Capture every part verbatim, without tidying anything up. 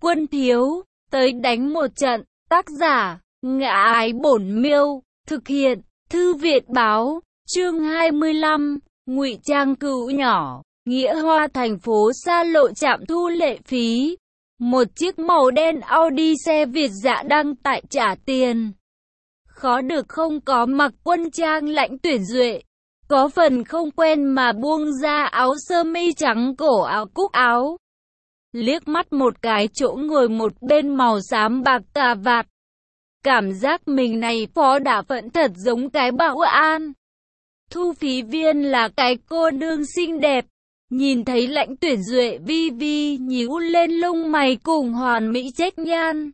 Quân thiếu, tới đánh một trận. Tác giả, Ngã Ái Bổn Miêu. Thực hiện, Thư viện báo. Chương hai mươi lăm, Ngụy trang cữu nhỏ. Nghĩa Hoa thành phố xa lộ trạm thu lệ phí. Một chiếc màu đen Audi xe Việt dã đang tại trả tiền. Khó được không có mặc quân trang Lãnh Tuyển Duệ. Có phần không quen mà buông ra áo sơ mi trắng cổ áo cúc áo. Liếc mắt một cái chỗ ngồi một bên màu xám bạc cà vạt. Cảm giác mình này phó đả phận thật giống cái bảo an. Thu phí viên là cái cô nương xinh đẹp. Nhìn thấy Lãnh Tuyển Duệ vi vi nhíu lên lông mày cùng hoàn mỹ trách nhan.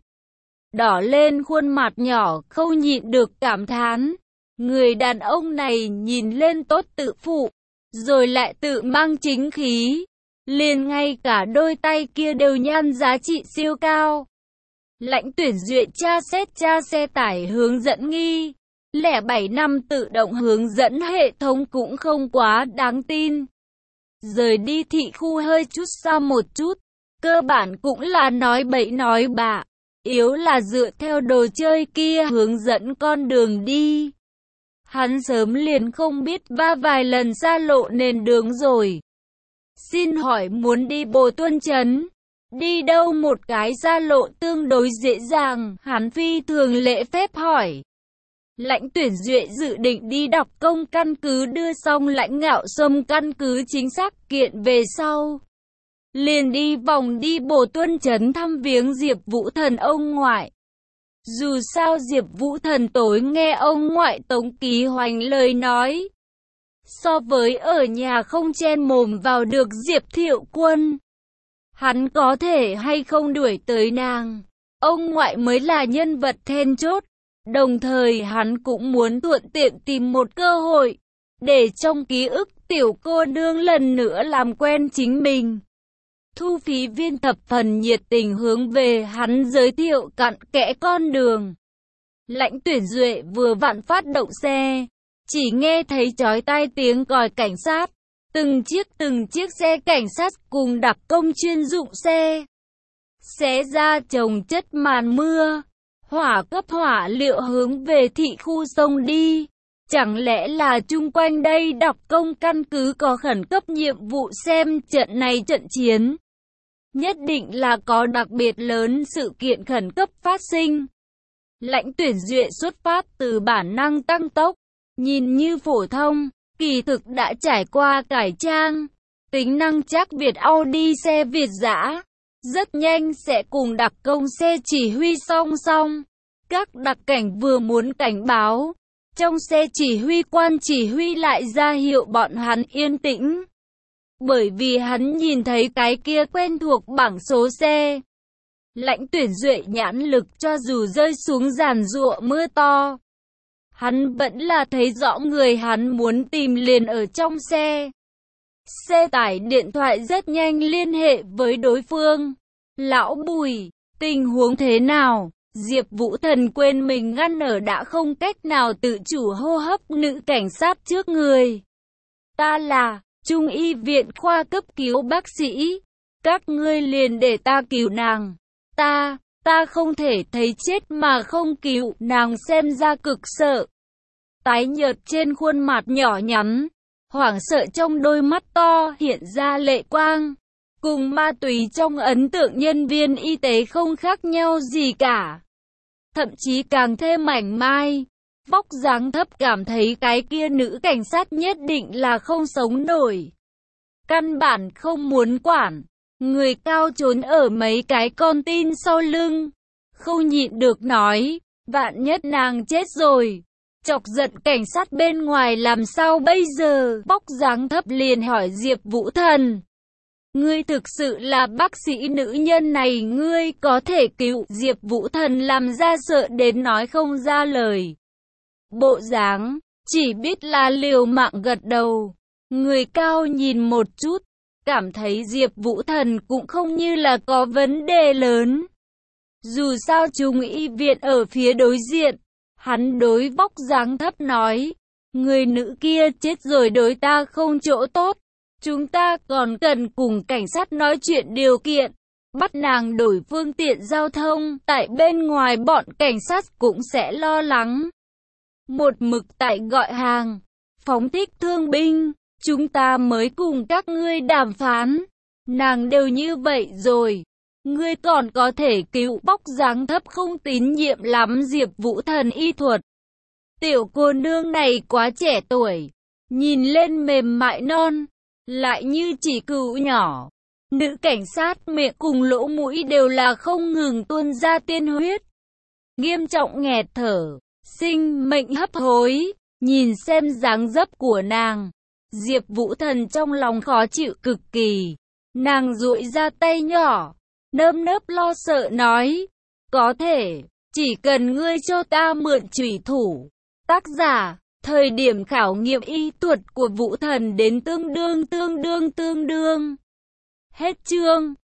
Đỏ lên khuôn mặt nhỏ không nhịn được cảm thán. Người đàn ông này nhìn lên tốt tự phụ, rồi lại tự mang chính khí. Liền ngay cả đôi tay kia đều nhan giá trị siêu cao. Lãnh Tuyển Duệ tra xét tra xe tải hướng dẫn nghi. Lẻ bảy năm tự động hướng dẫn hệ thống cũng không quá đáng tin. Rời đi thị khu hơi chút xa một chút. Cơ bản cũng là nói bậy nói bạ. Yếu là dựa theo đồ chơi kia hướng dẫn con đường đi. Hắn sớm liền không biết va vài lần xa lộ nền đường rồi. Xin hỏi muốn đi Bồ Tuân Trấn. Đi đâu một cái xa lộ tương đối dễ dàng, hắn phi thường lễ phép hỏi. Lãnh Tuyển Duệ dự định đi đọc công căn cứ đưa xong Lãnh Ngạo Sâm căn cứ chính xác kiện về sau. Liền đi vòng đi Bồ Tuân Trấn thăm viếng Diệp Vũ Thần ông ngoại. Dù sao Diệp Vũ Thần tối nghe ông ngoại Tống Ký Hoành lời nói. So với ở nhà không chen mồm vào được Diệp Thiệu Quân. Hắn có thể hay không đuổi tới nàng. Ông ngoại mới là nhân vật then chốt. Đồng thời hắn cũng muốn thuận tiện tìm một cơ hội. Để trong ký ức tiểu cô nương lần nữa làm quen chính mình. Thu phí viên thập phần nhiệt tình hướng về hắn giới thiệu cặn kẽ con đường. Lãnh Tuyển Duệ vừa vặn phát động xe. Chỉ nghe thấy chói tai tiếng còi cảnh sát. Từng chiếc từng chiếc xe cảnh sát cùng đặc công chuyên dụng xe. Xé ra chồng chất màn mưa. Hỏa cấp hỏa liệu hướng về thị khu sông đi. Chẳng lẽ là chung quanh đây đặc công căn cứ có khẩn cấp nhiệm vụ xem trận này trận chiến. Nhất định là có đặc biệt lớn sự kiện khẩn cấp phát sinh. Lãnh Tuyển Duệ xuất phát từ bản năng tăng tốc. Nhìn như phổ thông, kỳ thực đã trải qua cải trang. Tính năng chắc Việt Audi xe Việt dã. Rất nhanh sẽ cùng đặc công xe chỉ huy song song. Các đặc cảnh vừa muốn cảnh báo. Trong xe chỉ huy quan chỉ huy lại ra hiệu bọn hắn yên tĩnh. Bởi vì hắn nhìn thấy cái kia quen thuộc bảng số xe. Lãnh Tuyển Duệ nhãn lực cho dù rơi xuống giàn giụa mưa to. Hắn vẫn là thấy rõ người hắn muốn tìm liền ở trong xe. Xe tải điện thoại rất nhanh liên hệ với đối phương. Lão Bùi, tình huống thế nào? Diệp Vũ Thần quên mình ngăn ở đã không cách nào tự chủ hô hấp nữ cảnh sát trước người. Ta là Trung y viện khoa cấp cứu bác sĩ. Các ngươi liền để ta cứu nàng. Ta, ta không thể thấy chết mà không cứu. Nàng xem ra cực sợ. Tái nhợt trên khuôn mặt nhỏ nhắn. Hoảng sợ trong đôi mắt to hiện ra lệ quang. Cùng ma túy trong ấn tượng nhân viên y tế không khác nhau gì cả. Thậm chí càng thêm mảnh mai. Vóc dáng thấp cảm thấy cái kia nữ cảnh sát nhất định là không sống nổi. Căn bản không muốn quản. Người cao trốn ở mấy cái con tin sau lưng. Không nhịn được nói. Vạn nhất nàng chết rồi. Chọc giận cảnh sát bên ngoài làm sao bây giờ? Vóc dáng thấp liền hỏi Diệp Vũ Thần. Ngươi thực sự là bác sĩ nữ nhân này ngươi có thể cứu. Diệp Vũ Thần làm ra sợ đến nói không ra lời. Bộ dáng, chỉ biết là liều mạng gật đầu. Người cao nhìn một chút, cảm thấy Diệp Vũ Thần cũng không như là có vấn đề lớn. Dù sao Trung y viện ở phía đối diện, hắn đối vóc dáng thấp nói. Người nữ kia chết rồi đối ta không chỗ tốt. Chúng ta còn cần cùng cảnh sát nói chuyện điều kiện. bắt nàng đổi phương tiện giao thông, tại bên ngoài bọn cảnh sát cũng sẽ lo lắng. Một mực tại gọi hàng, phóng thích thương binh, chúng ta mới cùng các ngươi đàm phán. Nàng đều như vậy rồi, ngươi còn có thể cứu bóc dáng thấp không tín nhiệm lắm Diệp Vũ Thần y thuật. Tiểu cô nương này quá trẻ tuổi, nhìn lên mềm mại non, lại như chỉ cừu nhỏ. Nữ cảnh sát miệng cùng lỗ mũi đều là không ngừng tuôn ra tiên huyết. Nghiêm trọng nghẹt thở, sinh mệnh hấp hối, nhìn xem dáng dấp của nàng. Diệp Vũ Thần trong lòng khó chịu cực kỳ. Nàng duỗi ra tay nhỏ, nơm nớp lo sợ nói, có thể, chỉ cần ngươi cho ta mượn chủy thủ. Tác giả, thời điểm khảo nghiệm y thuật của Vũ Thần đến tương đương tương đương tương đương. Hết chương.